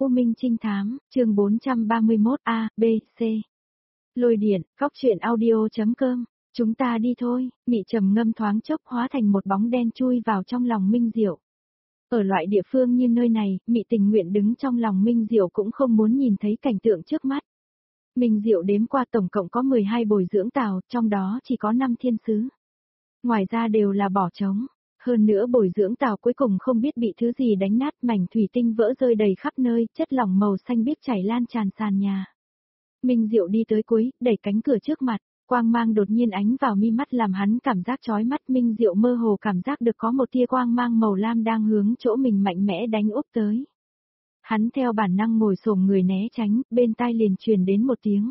U Minh Trinh Thám, chương 431 A, B, C. Lôi điện, góc truyện audio.com, chúng ta đi thôi, Mị trầm ngâm thoáng chốc hóa thành một bóng đen chui vào trong lòng Minh Diệu. Ở loại địa phương như nơi này, Mị tình nguyện đứng trong lòng Minh Diệu cũng không muốn nhìn thấy cảnh tượng trước mắt. Minh Diệu đếm qua tổng cộng có 12 bồi dưỡng tàu, trong đó chỉ có 5 thiên sứ. Ngoài ra đều là bỏ trống. Hơn nữa bồi dưỡng tàu cuối cùng không biết bị thứ gì đánh nát, mảnh thủy tinh vỡ rơi đầy khắp nơi, chất lỏng màu xanh biếc chảy lan tràn sàn nhà. Minh Diệu đi tới cuối, đẩy cánh cửa trước mặt, quang mang đột nhiên ánh vào mi mắt làm hắn cảm giác chói mắt. Minh Diệu mơ hồ cảm giác được có một tia quang mang màu lam đang hướng chỗ mình mạnh mẽ đánh úp tới. Hắn theo bản năng ngồi xổm người né tránh, bên tai liền truyền đến một tiếng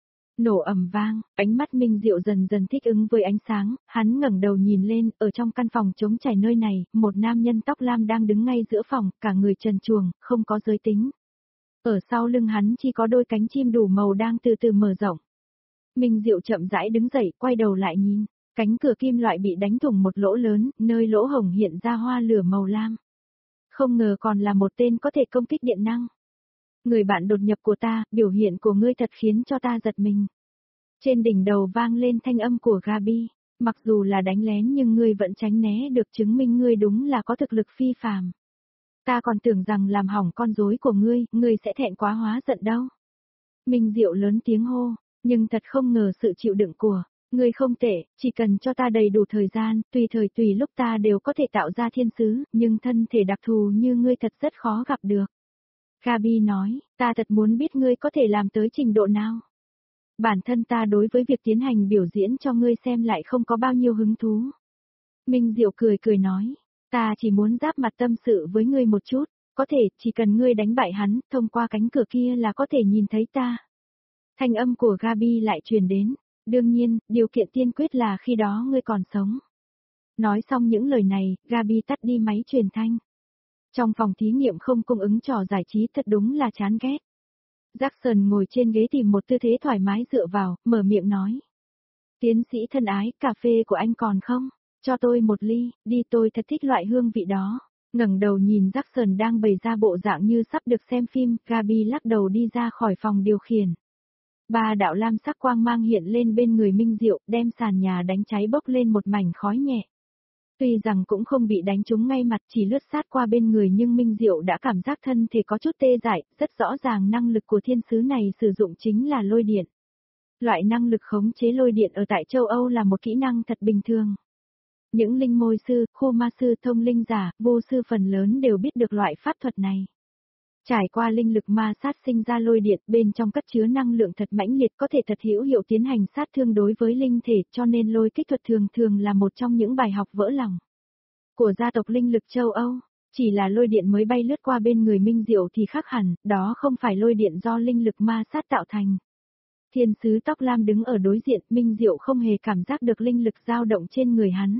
nổ ầm vang, ánh mắt Minh Diệu dần dần thích ứng với ánh sáng, hắn ngẩng đầu nhìn lên, ở trong căn phòng trống trải nơi này, một nam nhân tóc lam đang đứng ngay giữa phòng, cả người trần truồng, không có giới tính. Ở sau lưng hắn chỉ có đôi cánh chim đủ màu đang từ từ mở rộng. Minh Diệu chậm rãi đứng dậy, quay đầu lại nhìn, cánh cửa kim loại bị đánh thủng một lỗ lớn, nơi lỗ hổng hiện ra hoa lửa màu lam. Không ngờ còn là một tên có thể công kích điện năng. Người bạn đột nhập của ta, biểu hiện của ngươi thật khiến cho ta giật mình. Trên đỉnh đầu vang lên thanh âm của Gabi, mặc dù là đánh lén nhưng ngươi vẫn tránh né được, chứng minh ngươi đúng là có thực lực phi phàm. Ta còn tưởng rằng làm hỏng con rối của ngươi sẽ thẹn quá hóa giận đâu. Minh Diệu lớn tiếng hô, nhưng thật không ngờ sự chịu đựng của ngươi không tệ, chỉ cần cho ta đầy đủ thời gian, tùy thời tùy lúc ta đều có thể tạo ra thiên sứ, nhưng thân thể đặc thù như ngươi thật rất khó gặp được. Gabi nói, ta thật muốn biết ngươi có thể làm tới trình độ nào. Bản thân ta đối với việc tiến hành biểu diễn cho ngươi xem lại không có bao nhiêu hứng thú. Minh Diệu cười cười nói, ta chỉ muốn giáp mặt tâm sự với ngươi một chút, có thể chỉ cần ngươi đánh bại hắn, thông qua cánh cửa kia là có thể nhìn thấy ta. Thanh âm của Gabi lại truyền đến, đương nhiên, điều kiện tiên quyết là khi đó ngươi còn sống. Nói xong những lời này, Gabi tắt đi máy truyền thanh. Trong phòng thí nghiệm không cung ứng trò giải trí thật đúng là chán ghét. Jackson ngồi trên ghế tìm một tư thế thoải mái dựa vào, mở miệng nói. Tiến sĩ thân ái, cà phê của anh còn không? Cho tôi một ly, đi, tôi thật thích loại hương vị đó. Ngẩng đầu nhìn Jackson đang bày ra bộ dạng như sắp được xem phim, Gabi lắc đầu đi ra khỏi phòng điều khiển. Ba đạo lam sắc quang mang hiện lên bên người Minh Diệu, đem sàn nhà đánh cháy bốc lên một mảnh khói nhẹ. Tuy rằng cũng không bị đánh trúng ngay mặt, chỉ lướt sát qua bên người, nhưng Minh Diệu đã cảm giác thân thể có chút tê dại, rất rõ ràng năng lực của thiên sứ này sử dụng chính là lôi điện. Loại năng lực khống chế lôi điện ở tại châu Âu là một kỹ năng thật bình thường. Những linh môi sư, khu ma sư, thông linh giả, vô sư phần lớn đều biết được loại pháp thuật này. Trải qua linh lực ma sát sinh ra lôi điện, bên trong cất chứa năng lượng thật mãnh liệt, có thể thật hữu hiệu tiến hành sát thương đối với linh thể, cho nên lôi kích thuật thường thường là một trong những bài học vỡ lòng của gia tộc linh lực châu Âu. Chỉ là lôi điện mới bay lướt qua bên người Minh Diệu thì khác hẳn, đó không phải lôi điện do linh lực ma sát tạo thành. Thiên sứ tóc lam đứng ở đối diện, Minh Diệu không hề cảm giác được linh lực dao động trên người hắn.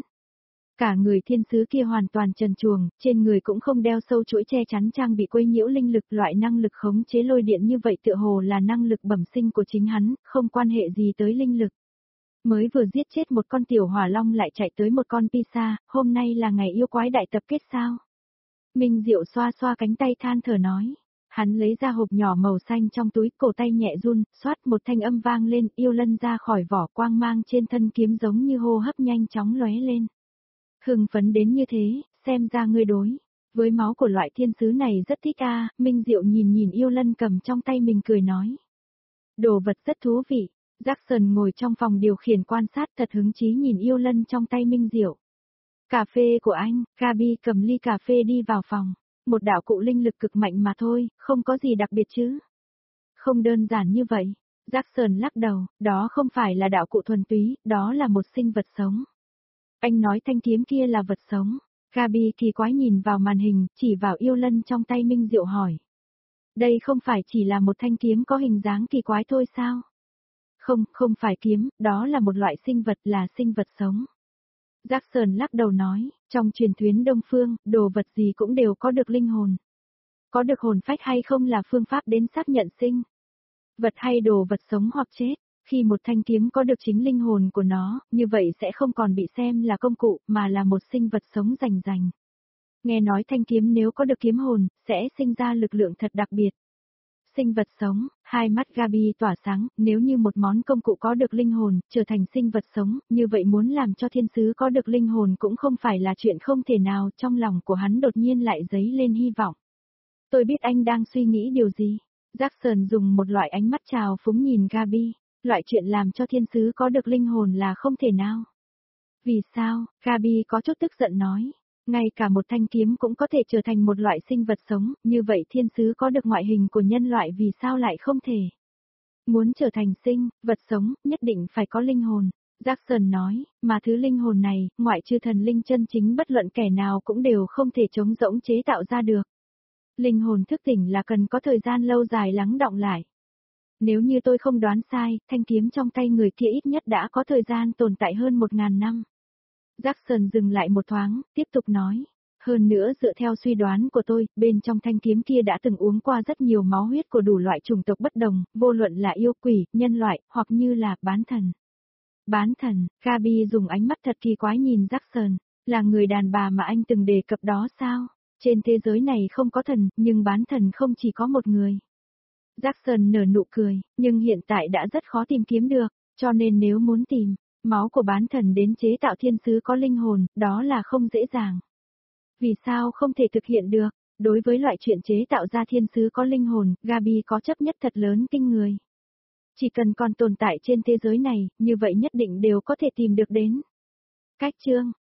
Cả người thiên sứ kia hoàn toàn trần truồng, trên người cũng không đeo sâu chuỗi che chắn trang bị quấy nhiễu linh lực. Loại năng lực khống chế lôi điện như vậy tựa hồ là năng lực bẩm sinh của chính hắn, không quan hệ gì tới linh lực. Mới vừa giết chết một con tiểu hỏa long lại chạy tới một con pisa, hôm nay là ngày yêu quái đại tập kết sao? Minh Diệu xoa xoa cánh tay than thở nói. Hắn lấy ra hộp nhỏ màu xanh trong túi, cổ tay nhẹ run, xoát một thanh âm vang lên, yêu lân ra khỏi vỏ, quang mang trên thân kiếm giống như hô hấp nhanh chóng lóe lên. Hưng phấn đến như thế, xem ra ngươi đối với máu của loại thiên sứ này rất thích a. Minh Diệu nhìn yêu lân cầm trong tay mình cười nói. Đồ vật rất thú vị. Jackson ngồi trong phòng điều khiển quan sát thật hứng chí nhìn yêu lân trong tay Minh Diệu. Cà phê của anh, Gabi cầm ly cà phê đi vào phòng. Một đạo cụ linh lực cực mạnh mà thôi, không có gì đặc biệt chứ. Không đơn giản như vậy. Jackson lắc đầu, đó không phải là đạo cụ thuần túy, đó là một sinh vật sống. Anh nói thanh kiếm kia là vật sống. Gabi kỳ quái nhìn vào màn hình, chỉ vào yêu lân trong tay Minh Diệu hỏi. Đây không phải chỉ là một thanh kiếm có hình dáng kỳ quái thôi sao? Không phải kiếm, đó là một loại sinh vật, là sinh vật sống. Jackson lắc đầu nói, trong truyền thuyết Đông Phương, đồ vật gì cũng đều có được linh hồn. Có được hồn phách hay không là phương pháp đến xác nhận sinh vật hay đồ vật sống hoặc chết. Khi một thanh kiếm có được chính linh hồn của nó, như vậy sẽ không còn bị xem là công cụ, mà là một sinh vật sống rành rành. Nghe nói thanh kiếm nếu có được kiếm hồn, sẽ sinh ra lực lượng thật đặc biệt. Sinh vật sống, hai mắt Gabi tỏa sáng, nếu như một món công cụ có được linh hồn, trở thành sinh vật sống, như vậy muốn làm cho thiên sứ có được linh hồn cũng không phải là chuyện không thể nào, trong lòng của hắn đột nhiên lại dấy lên hy vọng. Tôi biết anh đang suy nghĩ điều gì. Jackson dùng một loại ánh mắt trào phúng nhìn Gabi, loại chuyện làm cho thiên sứ có được linh hồn là không thể nào. Vì sao? Gabi có chút tức giận nói. Ngay cả một thanh kiếm cũng có thể trở thành một loại sinh vật sống, như vậy thiên sứ có được ngoại hình của nhân loại vì sao lại không thể? Muốn trở thành sinh, vật sống, nhất định phải có linh hồn. Jackson nói, mà thứ linh hồn này, ngoại trừ thần linh chân chính bất luận kẻ nào cũng đều không thể trống rỗng chế tạo ra được. Linh hồn thức tỉnh là cần có thời gian lâu dài lắng đọng lại. Nếu như tôi không đoán sai, thanh kiếm trong tay người kia ít nhất đã có thời gian tồn tại hơn 1000 năm. Jackson dừng lại một thoáng, tiếp tục nói. Hơn nữa dựa theo suy đoán của tôi, bên trong thanh kiếm kia đã từng uống qua rất nhiều máu huyết của đủ loại chủng tộc bất đồng, vô luận là yêu quỷ, nhân loại, hoặc như là bán thần. Bán thần, Gabi dùng ánh mắt thật kỳ quái nhìn Jackson, là người đàn bà mà anh từng đề cập đó sao? Trên thế giới này không có thần, nhưng bán thần không chỉ có một người. Jackson nở nụ cười, nhưng hiện tại đã rất khó tìm kiếm được, cho nên nếu muốn tìm máu của bán thần đến chế tạo thiên sứ có linh hồn, đó là không dễ dàng. Vì sao không thể thực hiện được? Đối với loại chuyện chế tạo ra thiên sứ có linh hồn, Gabi có chấp nhất thật lớn kinh người. Chỉ cần còn tồn tại trên thế giới này, như vậy nhất định đều có thể tìm được đến. Cách chương